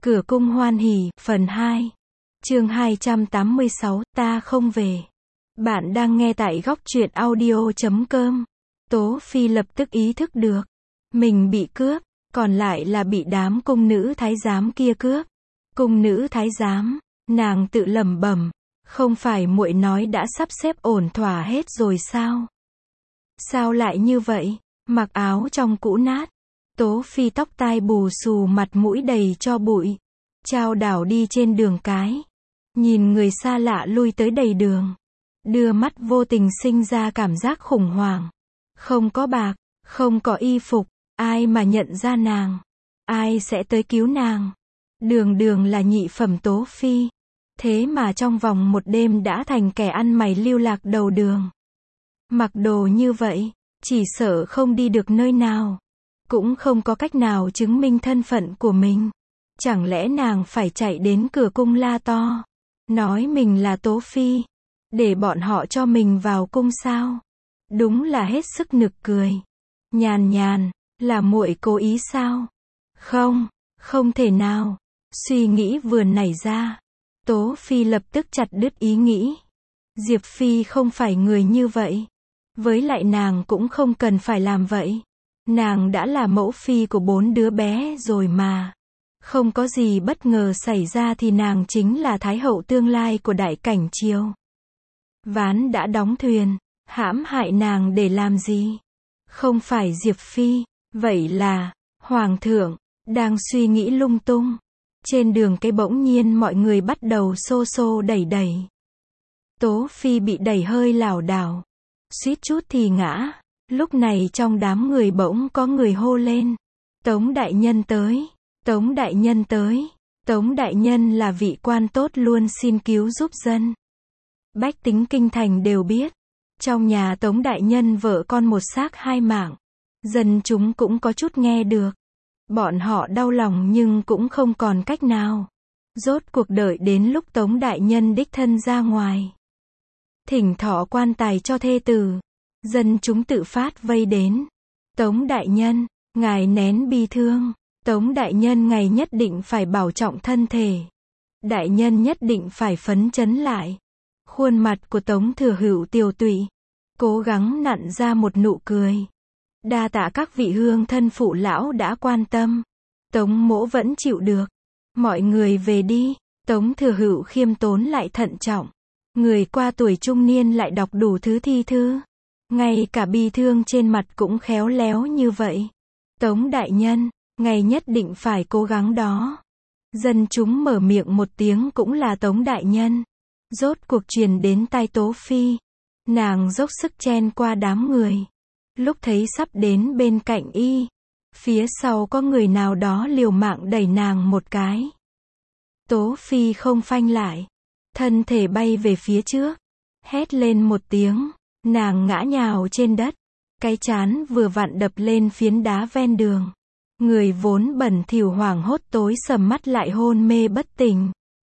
Cửa cung hoan hỉ, phần 2. Chương 286, ta không về. Bạn đang nghe tại góc truyện audio.com. Tố Phi lập tức ý thức được. Mình bị cướp, còn lại là bị đám cung nữ thái giám kia cướp. Cung nữ thái giám, nàng tự lẩm bẩm, không phải muội nói đã sắp xếp ổn thỏa hết rồi sao? Sao lại như vậy? Mặc áo trong cũ nát. Tố Phi tóc tai bù xù, mặt mũi đầy tro bụi, chao đảo đi trên đường cái, nhìn người xa lạ lui tới đầy đường, đưa mắt vô tình sinh ra cảm giác khủng hoảng. Không có bạc, không có y phục, ai mà nhận ra nàng? Ai sẽ tới cứu nàng? Đường đường là nhị phẩm Tố Phi, thế mà trong vòng một đêm đã thành kẻ ăn mày lưu lạc đầu đường. Mặc đồ như vậy, chỉ sợ không đi được nơi nào, cũng không có cách nào chứng minh thân phận của mình. Chẳng lẽ nàng phải chạy đến cửa cung la to, nói mình là Tố Phi, để bọn họ cho mình vào cung sao? Đúng là hết sức nực cười. Nhàn nhàn, là muội cố ý sao? Không, không thể nào. Suy nghĩ vừa nảy ra, Tố Phi lập tức chặt đứt ý nghĩ. Diệp Phi không phải người như vậy. Với lại nàng cũng không cần phải làm vậy. Nàng đã là mẫu phi của 4 đứa bé rồi mà. Không có gì bất ngờ xảy ra thì nàng chính là thái hậu tương lai của đại cảnh triều. Ván đã đóng thuyền, hãm hại nàng để làm gì? Không phải Diệp Phi, vậy là Hoàng thượng. Đang suy nghĩ lung tung, trên đường cái bỗng nhiên mọi người bắt đầu xô xô đẩy đẩy. Tố Phi bị đẩy hơi lảo đảo, suýt chút thì ngã. Lúc này trong đám người bỗng có người hô lên, Tống đại nhân tới, Tống đại nhân tới. Tống đại nhân là vị quan tốt luôn xin cứu giúp dân. Bách tính kinh thành đều biết, trong nhà Tống đại nhân vợ con một xác 2 mạng. Dân chúng cũng có chút nghe được. Bọn họ đau lòng nhưng cũng không còn cách nào. Rốt cuộc đợi đến lúc Tống đại nhân đích thân ra ngoài, thỉnh thọ quan tài cho thê tử, dân chúng tự phát vây đến. Tống đại nhân, ngài nén bi thương. Tống đại nhân, ngài nhất định phải bảo trọng thân thể. Đại nhân nhất định phải phấn chấn lại. Khuôn mặt của Tống Thừa Hữu tiều tụy, cố gắng nặn ra một nụ cười. Đa tạ các vị hương thân phụ lão đã quan tâm. Tống mỗ vẫn chịu được. Mọi người về đi. Tống Thừa Hữu khiêm tốn lại thận trọng. Người qua tuổi trung niên lại đọc đủ thứ thi thư. Ngay cả bi thương trên mặt cũng khéo léo như vậy. Tống đại nhân, ngài nhất định phải cố gắng đó. Dân chúng mở miệng một tiếng cũng là Tống đại nhân. Rốt cuộc truyền đến tai Tố Phi. Nàng dốc sức chen qua đám người. Lúc thấy sắp đến bên cạnh y, phía sau có người nào đó liều mạng đẩy nàng một cái. Tố Phi không phanh lại, thân thể bay về phía trước, hét lên một tiếng, nàng ngã nhào trên đất, cái trán vừa vặn đập lên phiến đá ven đường. Người vốn bẩn thỉu hoảng hốt tối sầm mắt lại hôn mê bất tỉnh.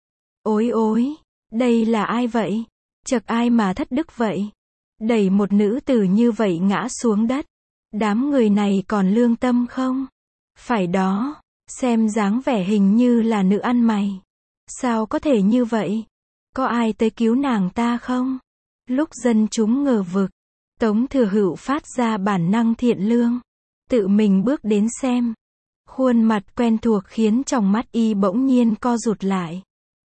Ôi ôi, đây là ai vậy? Chậc ai mà thất đức vậy? Đẩy một nữ tử như vậy ngã xuống đất. Đám người này còn lương tâm không? Phải đó, xem dáng vẻ hình như là nữ ăn mày. Sao có thể như vậy? Có ai tới cứu nàng ta không? Lúc dân chúng ngờ vực, Tống Thừa Hữu phát ra bản năng thiện lương, tự mình bước đến xem. Khuôn mặt quen thuộc khiến trong mắt y bỗng nhiên co rụt lại.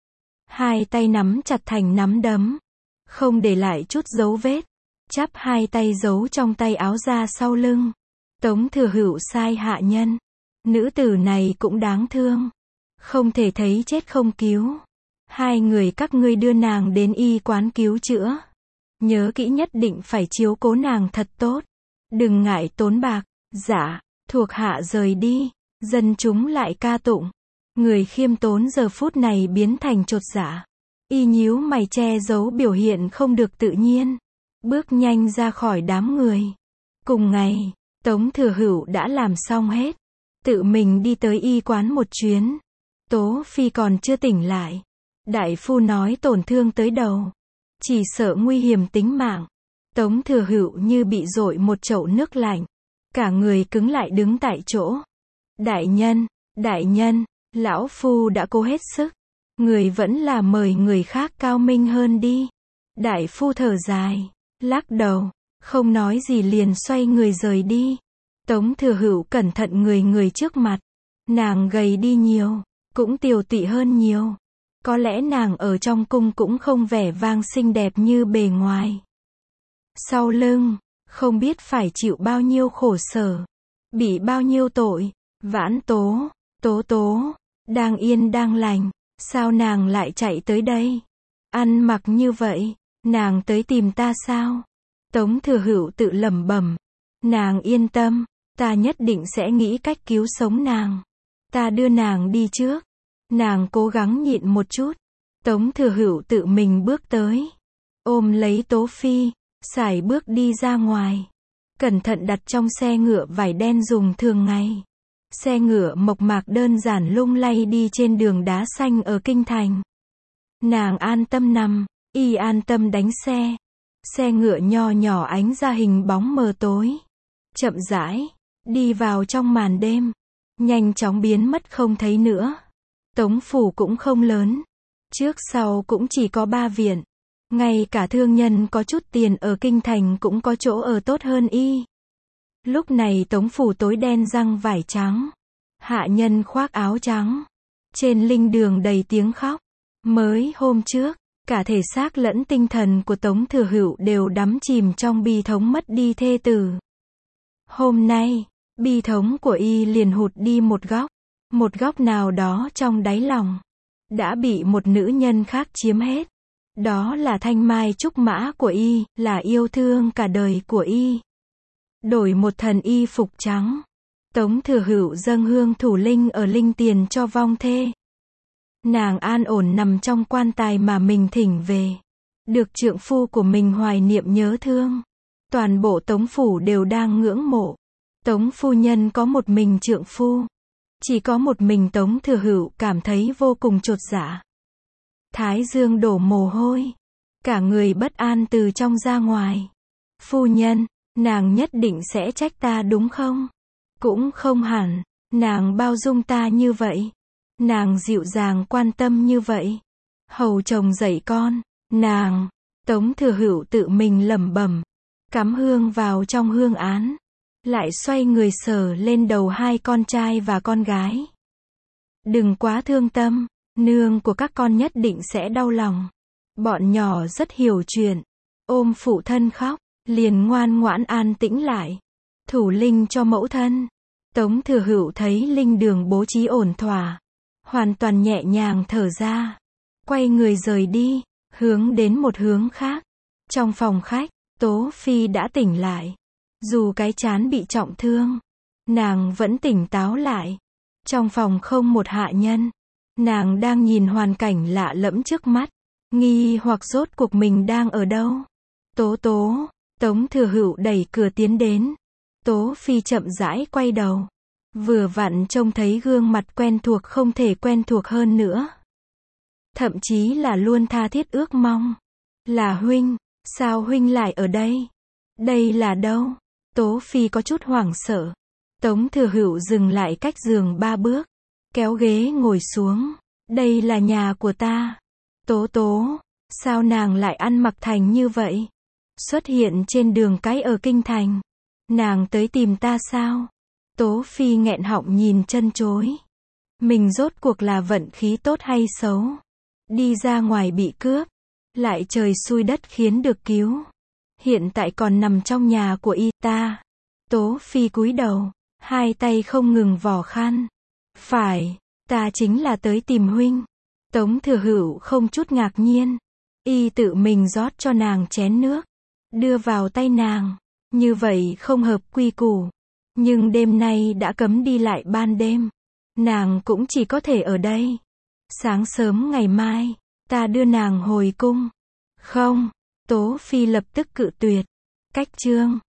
Hai tay nắm chặt thành nắm đấm, không để lại chút dấu vết. Chắp hai tay giấu trong tay áo ra sau lưng. Tống Thừa Hữu sai hạ nhân. Nữ tử này cũng đáng thương. Không thể thấy chết không cứu. 2 người các ngươi đưa nàng đến y quán cứu chữa. Nhớ kỹ nhất định phải chiếu cố nàng thật tốt. Đừng ngại tốn bạc. Dạ, thuộc hạ rời đi. Dân chúng lại ca tụng. Người khiêm tốn giờ phút này biến thành chột dạ. Y nhíu mày che giấu biểu hiện không được tự nhiên. Bước nhanh ra khỏi đám người. Cùng ngày, Tống Thừa Hữu đã làm xong hết. Tự mình đi tới y quán một chuyến. Tố Phi còn chưa tỉnh lại. Đại phu nói tổn thương tới đầu. Chỉ sợ nguy hiểm tính mạng. Tống Thừa Hữu như bị dội một chậu nước lạnh. Cả người cứng lại đứng tại chỗ. Đại nhân, Lão phu đã cố hết sức. Người vẫn là mời người khác cao minh hơn đi. Đại phu thở dài, lắc đầu, không nói gì liền xoay người rời đi. Tống Thừa Hữu cẩn thận người trước mặt. Nàng gầy đi nhiều, cũng tiều tụy hơn nhiều. Có lẽ nàng ở trong cung cũng không vẻ vang xinh đẹp như bề ngoài. Sau lưng, không biết phải chịu bao nhiêu khổ sở, bị bao nhiêu tội. Vãn Tố, Tố, đang yên đang lành, sao nàng lại chạy tới đây? Ăn mặc như vậy, nàng tới tìm ta sao? Tống Thừa Hữu tự lẩm bẩm. Nàng yên tâm, ta nhất định sẽ nghĩ cách cứu sống nàng. Ta đưa nàng đi trước. Nàng cố gắng nhịn một chút. Tống Thừa Hữu tự mình bước tới, ôm lấy Tố Phi, sải bước đi ra ngoài. Cẩn thận đặt trong xe ngựa vải đen dùng thường ngày. Xe ngựa mộc mạc đơn giản lung lay đi trên đường đá xanh ở kinh thành. Nàng an tâm nằm, y an tâm đánh xe. Xe ngựa nho nhỏ ánh ra hình bóng mờ tối. Chậm rãi, đi vào trong màn đêm. Nhanh chóng biến mất không thấy nữa. Tống phủ cũng không lớn. Trước sau cũng chỉ có 3 viện. Ngay cả thương nhân có chút tiền ở kinh thành cũng có chỗ ở tốt hơn y. Lúc này tống phủ tối đen răng vải trắng. Hạ nhân khoác áo trắng. Trên linh đường đầy tiếng khóc. Mới hôm trước, cả thể xác lẫn tinh thần của Tống Thừa Hữu đều đắm chìm trong bi thống mất đi thê tử. Hôm nay, bi thống của y liền hụt đi một góc. Một góc nào đó trong đáy lòng. Đã bị một nữ nhân khác chiếm hết. Đó là thanh mai trúc mã của y, là yêu thương cả đời của y. Đổi một thần y phục trắng. Tống Thừa Hữu dâng hương thủ linh ở linh tiền cho vong thê. Nàng an ổn nằm trong quan tài mà mình thỉnh về. Được trượng phu của mình hoài niệm nhớ thương. Toàn bộ Tống phủ đều đang ngưỡng mộ. Tống phu nhân có một mình trượng phu. Chỉ có một mình Tống Thừa Hữu cảm thấy vô cùng chột dạ. Thái dương đổ mồ hôi. Cả người bất an từ trong ra ngoài. Phu nhân, nàng nhất định sẽ trách ta đúng không? Cũng không hẳn. Nàng bao dung ta như vậy. Nàng dịu dàng quan tâm như vậy. Hầu chồng dạy con. Nàng. Tống Thừa Hữu tự mình lẩm bẩm. Cắm hương vào trong hương án. Lại xoay người sờ lên đầu 2 con trai và con gái. Đừng quá thương tâm. Nương của các con nhất định sẽ đau lòng. Bọn nhỏ rất hiểu chuyện. Ôm phụ thân khóc. Liền ngoan ngoãn an tĩnh lại. Thủ linh cho mẫu thân. Tống Thừa Hữu thấy linh đường bố trí ổn thỏa. Hoàn toàn nhẹ nhàng thở ra. Quay người rời đi. Hướng đến một hướng khác. Trong phòng khách, Tố Phi đã tỉnh lại. Dù cái trán bị trọng thương, nàng vẫn tỉnh táo lại. Trong phòng không một hạ nhân. Nàng đang nhìn hoàn cảnh lạ lẫm trước mắt. Nghi hoặc rốt cuộc mình đang ở đâu. Tố. Tống Thừa Hữu đẩy cửa tiến đến. Tố Phi chậm rãi quay đầu. Vừa vặn trông thấy gương mặt quen thuộc không thể quen thuộc hơn nữa. Thậm chí là luôn tha thiết ước mong. Là huynh, sao huynh lại ở đây? Đây là đâu? Tố Phi có chút hoảng sợ. Tống Thừa Hữu dừng lại cách giường 3 bước. Kéo ghế ngồi xuống. Đây là nhà của ta. Tố, sao nàng lại ăn mặc thành như vậy? Xuất hiện trên đường cái ở kinh thành. Nàng tới tìm ta sao? Tố Phi nghẹn họng nhìn chân chối. Mình rốt cuộc là vận khí tốt hay xấu? Đi ra ngoài bị cướp. Lại trời xui đất khiến được cứu. Hiện tại còn nằm trong nhà của y ta. Tố Phi cúi đầu. 2 tay không ngừng vò khăn. Phải, ta chính là tới tìm huynh. Tống Thừa Hữu không chút ngạc nhiên. Y tự mình rót cho nàng chén nước. Đưa vào tay nàng. Như vậy không hợp quy củ. Nhưng đêm nay đã cấm đi lại ban đêm. Nàng cũng chỉ có thể ở đây. Sáng sớm ngày mai, ta đưa nàng hồi cung. Không, Tố Phi lập tức cự tuyệt. Cách chương